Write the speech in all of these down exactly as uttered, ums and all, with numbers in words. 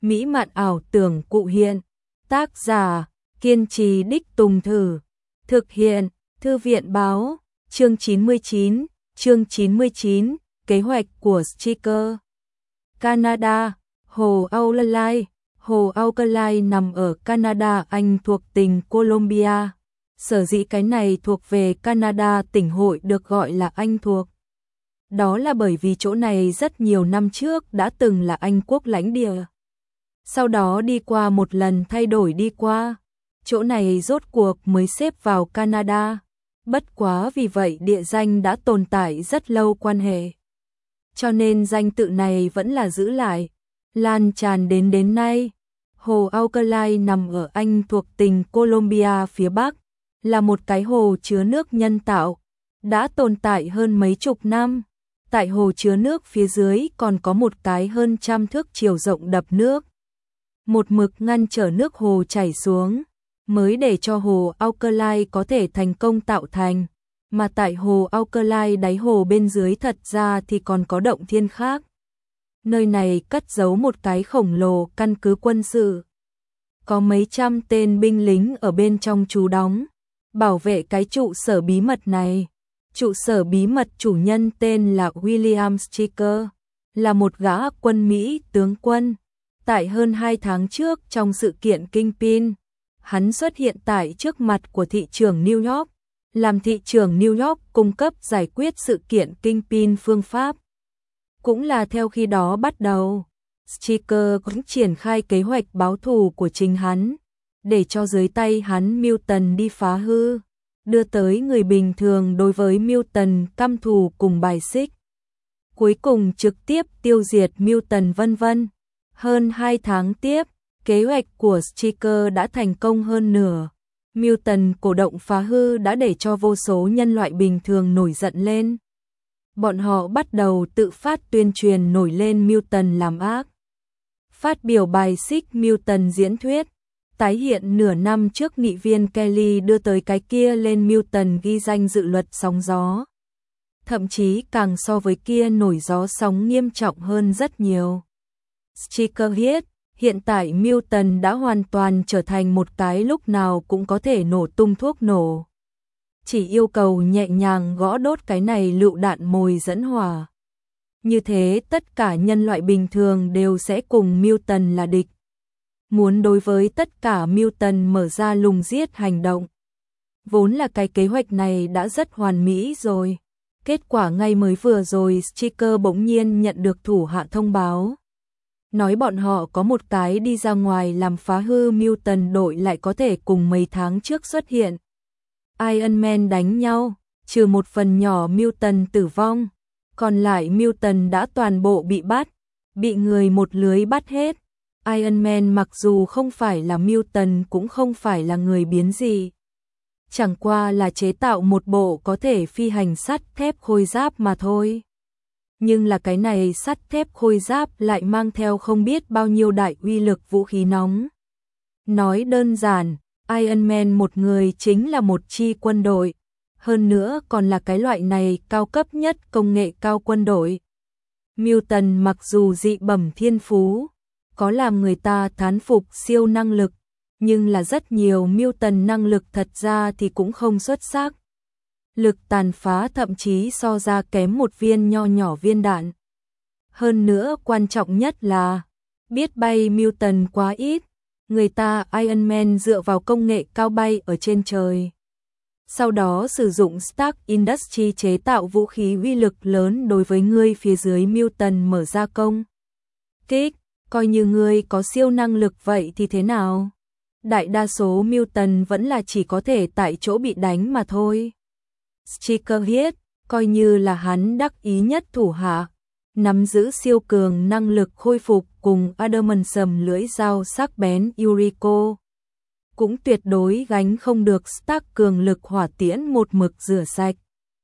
mỹ mạn ảo tưởng cụ hiện. Tác giả, kiên trì đích tùng thử. Thực hiện, Thư viện báo, chương chín mươi chín, chương chín mươi chín, kế hoạch của Striker. Canada, Hồ Auckland. Hồ Auckland nằm ở Canada, Anh thuộc tỉnh Columbia. Sở dĩ cái này thuộc về Canada, tỉnh hội được gọi là Anh thuộc. Đó là bởi vì chỗ này rất nhiều năm trước đã từng là Anh quốc lãnh địa. Sau đó đi qua một lần thay đổi đi qua, chỗ này rốt cuộc mới xếp vào Canada. Bất quá vì vậy địa danh đã tồn tại rất lâu quan hệ. Cho nên danh tự này vẫn là giữ lại, lan tràn đến đến nay. Hồ Auckland nằm ở Anh thuộc tỉnh Columbia phía Bắc, là một cái hồ chứa nước nhân tạo, đã tồn tại hơn mấy chục năm. Tại hồ chứa nước phía dưới còn có một cái hơn trăm thước chiều rộng đập nước, một mực ngăn trở nước hồ chảy xuống, mới để cho hồ Auckland có thể thành công tạo thành. Mà tại hồ Auckland đáy hồ bên dưới thật ra thì còn có động thiên khác. Nơi này cất giấu một cái khổng lồ căn cứ quân sự. Có mấy trăm tên binh lính ở bên trong trú đóng, bảo vệ cái trụ sở bí mật này. Trụ sở bí mật chủ nhân tên là William Striker, là một gã quân Mỹ tướng quân. Tại hơn hai tháng trước trong sự kiện Kingpin, hắn xuất hiện tại trước mặt của thị trưởng New York, làm thị trưởng New York cung cấp giải quyết sự kiện Kingpin phương pháp. Cũng là theo khi đó bắt đầu, Striker cũng triển khai kế hoạch báo thù của chính hắn, để cho dưới tay hắn Milton đi phá hư, đưa tới người bình thường đối với Milton căm thù cùng bài xích. Cuối cùng trực tiếp tiêu diệt Milton vân vân. Hơn hai tháng tiếp, kế hoạch của Striker đã thành công hơn nửa. Milton cổ động phá hư đã để cho vô số nhân loại bình thường nổi giận lên. Bọn họ bắt đầu tự phát tuyên truyền nổi lên Milton làm ác. Phát biểu bài xích Milton diễn thuyết, tái hiện nửa năm trước nghị viên Kelly đưa tới cái kia lên Milton ghi danh dự luật sóng gió. Thậm chí càng so với kia nổi gió sóng nghiêm trọng hơn rất nhiều. Striker viết, hiện tại Milton đã hoàn toàn trở thành một cái lúc nào cũng có thể nổ tung thuốc nổ. Chỉ yêu cầu nhẹ nhàng gõ đốt cái này lựu đạn mồi dẫn hỏa. Như thế tất cả nhân loại bình thường đều sẽ cùng Milton là địch. Muốn đối với tất cả Milton mở ra lùng giết hành động. Vốn là cái kế hoạch này đã rất hoàn mỹ rồi. Kết quả ngay mới vừa rồi Striker bỗng nhiên nhận được thủ hạ thông báo. Nói bọn họ có một cái đi ra ngoài làm phá hư Milton đội lại có thể cùng mấy tháng trước xuất hiện. Iron Man đánh nhau, trừ một phần nhỏ Milton tử vong, còn lại Milton đã toàn bộ bị bắt, bị người một lưới bắt hết. Iron Man mặc dù không phải là Milton cũng không phải là người biến gì. Chẳng qua là chế tạo một bộ có thể phi hành sắt thép khôi giáp mà thôi. Nhưng là cái này sắt thép khôi giáp lại mang theo không biết bao nhiêu đại uy lực vũ khí nóng. Nói đơn giản, Iron Man một người chính là một chi quân đội. Hơn nữa còn là cái loại này cao cấp nhất công nghệ cao quân đội. Milton mặc dù dị bẩm thiên phú, có làm người ta thán phục siêu năng lực, nhưng là rất nhiều Milton năng lực thật ra thì cũng không xuất sắc. Lực tàn phá thậm chí so ra kém một viên nho nhỏ viên đạn. Hơn nữa quan trọng nhất là, biết bay Milton quá ít, người ta Iron Man dựa vào công nghệ cao bay ở trên trời. Sau đó sử dụng Stark Industries chế tạo vũ khí uy lực lớn đối với ngươi phía dưới Milton mở ra công kích, coi như ngươi có siêu năng lực vậy thì thế nào? Đại đa số Milton vẫn là chỉ có thể tại chỗ bị đánh mà thôi. Striker viết, coi như là hắn đắc ý nhất thủ hạ, nắm giữ siêu cường năng lực khôi phục cùng adamantium lưỡi dao sắc bén Yuriko, cũng tuyệt đối gánh không được Stark cường lực hỏa tiễn một mực rửa sạch.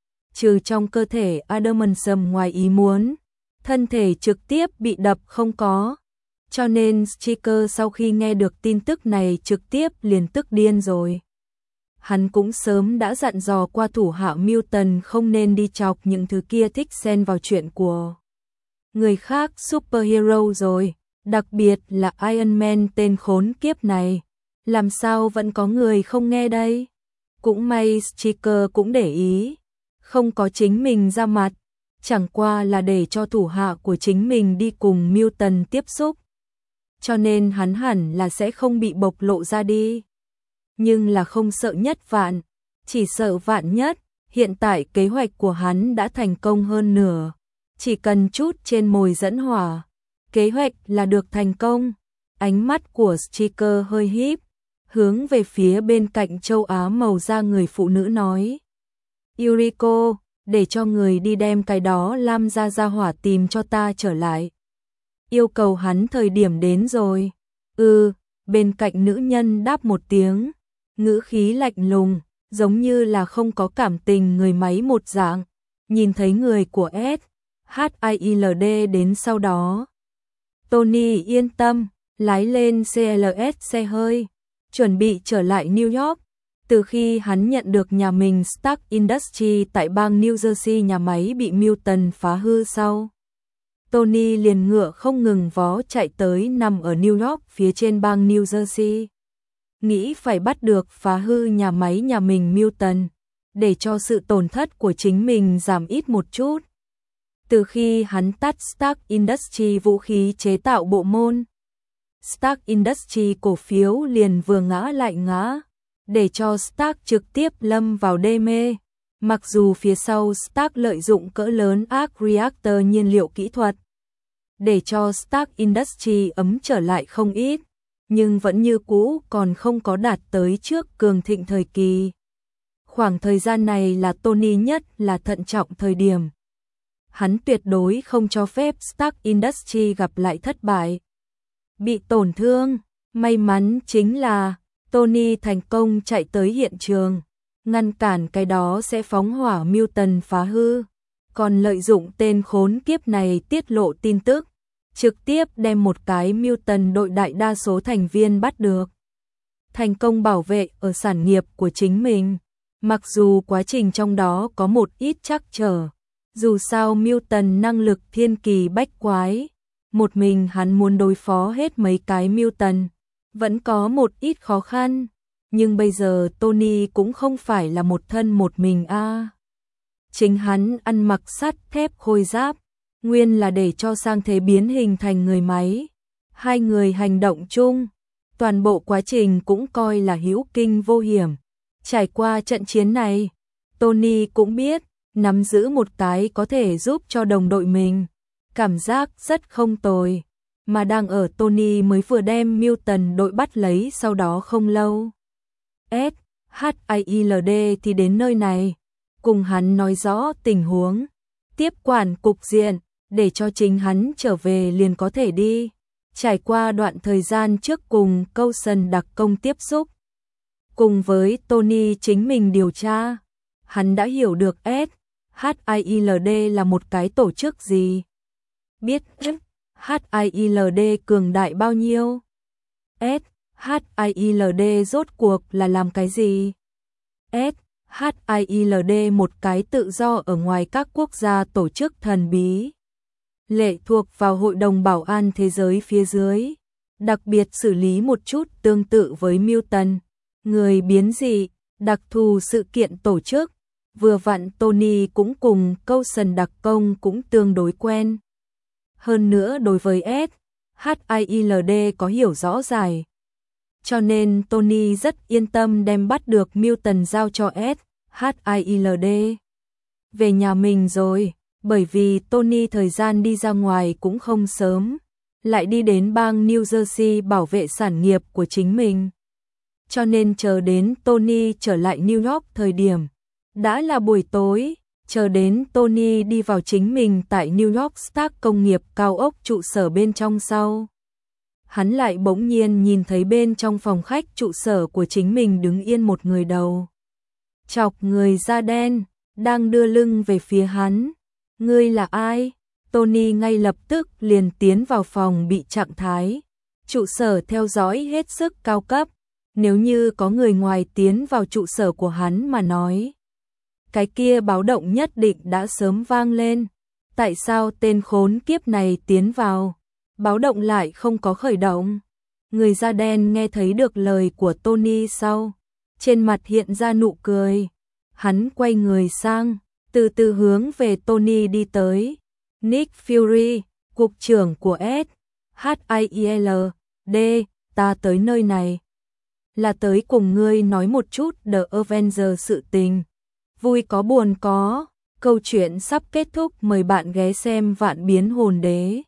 Trừ trong cơ thể adamantium ngoài ý muốn, thân thể trực tiếp bị đập không có. Cho nên Striker sau khi nghe được tin tức này trực tiếp liền tức điên rồi. Hắn cũng sớm đã dặn dò qua thủ hạ Milton không nên đi chọc những thứ kia thích xen vào chuyện của người khác superhero rồi. Đặc biệt là Iron Man tên khốn kiếp này. Làm sao vẫn có người không nghe đây? Cũng may Stryker cũng để ý. Không có chính mình ra mặt. Chẳng qua là để cho thủ hạ của chính mình đi cùng Milton tiếp xúc. Cho nên hắn hẳn là sẽ không bị bộc lộ ra đi. Nhưng là không sợ nhất vạn. Chỉ sợ vạn nhất. Hiện tại kế hoạch của hắn đã thành công hơn nửa. Chỉ cần chút trên mồi dẫn hỏa. Kế hoạch là được thành công. Ánh mắt của Stryker hơi híp. Hướng về phía bên cạnh châu Á màu da người phụ nữ nói. Yuriko, để cho người đi đem cái đó Lam ra ra hỏa tìm cho ta trở lại. Yêu cầu hắn thời điểm đến rồi. Ừ, bên cạnh nữ nhân đáp một tiếng. Ngữ khí lạnh lùng, giống như là không có cảm tình người máy một dạng. Nhìn thấy người của S, H I L D đến sau đó. Tony yên tâm, lái lên xê lờ ét xe hơi, chuẩn bị trở lại New York. Từ khi hắn nhận được nhà mình Stark Industries tại bang New Jersey nhà máy bị Milton phá hư sau. Tony liền ngựa không ngừng vó chạy tới nằm ở New York phía trên bang New Jersey. Nghĩ phải bắt được phá hư nhà máy nhà mình Milton, để cho sự tổn thất của chính mình giảm ít một chút. Từ khi hắn tắt Stark Industries vũ khí chế tạo bộ môn, Stark Industries cổ phiếu liền vừa ngã lại ngã, để cho Stark trực tiếp lâm vào đê mê. Mặc dù phía sau Stark lợi dụng cỡ lớn Arc Reactor nhiên liệu kỹ thuật, để cho Stark Industries ấm trở lại không ít, nhưng vẫn như cũ còn không có đạt tới trước cường thịnh thời kỳ. Khoảng thời gian này là Tony nhất là thận trọng thời điểm. Hắn tuyệt đối không cho phép Stark Industries gặp lại thất bại, bị tổn thương. May mắn chính là Tony thành công chạy tới hiện trường, ngăn cản cái đó sẽ phóng hỏa Milton phá hư, còn lợi dụng tên khốn kiếp này tiết lộ tin tức, trực tiếp đem một cái Milton đội đại đa số thành viên bắt được. Thành công bảo vệ ở sản nghiệp của chính mình, mặc dù quá trình trong đó có một ít trắc trở. Dù sao Milton năng lực thiên kỳ bách quái, một mình hắn muốn đối phó hết mấy cái Milton, vẫn có một ít khó khăn. Nhưng bây giờ Tony cũng không phải là một thân một mình a. À. Chính hắn ăn mặc sắt thép khôi giáp, nguyên là để cho sang thế biến hình thành người máy. Hai người hành động chung, toàn bộ quá trình cũng coi là hữu kinh vô hiểm. Trải qua trận chiến này, Tony cũng biết, nắm giữ một cái có thể giúp cho đồng đội mình, cảm giác rất không tồi. Mà đang ở Tony mới vừa đem Milton đội bắt lấy sau đó không lâu. S, H I L D thì đến nơi này, cùng hắn nói rõ tình huống, tiếp quản cục diện, để cho chính hắn trở về liền có thể đi. Trải qua đoạn thời gian trước cùng Coulson đặc công tiếp xúc, cùng với Tony chính mình điều tra, hắn đã hiểu được S, H I L D là một cái tổ chức gì. Biết H I L D cường đại bao nhiêu. S, H I L D rốt cuộc là làm cái gì? S, H I L D một cái tự do ở ngoài các quốc gia tổ chức thần bí, lệ thuộc vào Hội đồng Bảo an Thế giới phía dưới, đặc biệt xử lý một chút tương tự với Milton, người biến dị, đặc thù sự kiện tổ chức. Vừa vặn Tony cũng cùng Coulson đặc công cũng tương đối quen. Hơn nữa đối với S, H I L D có hiểu rõ ràng. Cho nên Tony rất yên tâm đem bắt được Milton giao cho S, H I L D. Về nhà mình rồi, bởi vì Tony thời gian đi ra ngoài cũng không sớm, lại đi đến bang New Jersey bảo vệ sản nghiệp của chính mình. Cho nên chờ đến Tony trở lại New York thời điểm, đã là buổi tối. Chờ đến Tony đi vào chính mình tại New York Stark công nghiệp cao ốc trụ sở bên trong sau. Hắn lại bỗng nhiên nhìn thấy bên trong phòng khách trụ sở của chính mình đứng yên một người đầu chọc người da đen, đang đưa lưng về phía hắn. Ngươi là ai? Tony ngay lập tức liền tiến vào phòng bị trạng thái. Trụ sở theo dõi hết sức cao cấp. Nếu như có người ngoài tiến vào trụ sở của hắn mà nói, cái kia báo động nhất định đã sớm vang lên. Tại sao tên khốn kiếp này tiến vào? báo động lại không có khởi động. Người da đen nghe thấy được lời của Tony sau, trên mặt hiện ra nụ cười. Hắn quay người sang, từ từ hướng về Tony đi tới. Nick Fury, cục trưởng của S H I E L D, ta tới nơi này là tới cùng ngươi nói một chút The Avengers sự tình. Vui có buồn có, câu chuyện sắp kết thúc, mời bạn ghé xem Vạn Biến Hồn Đế.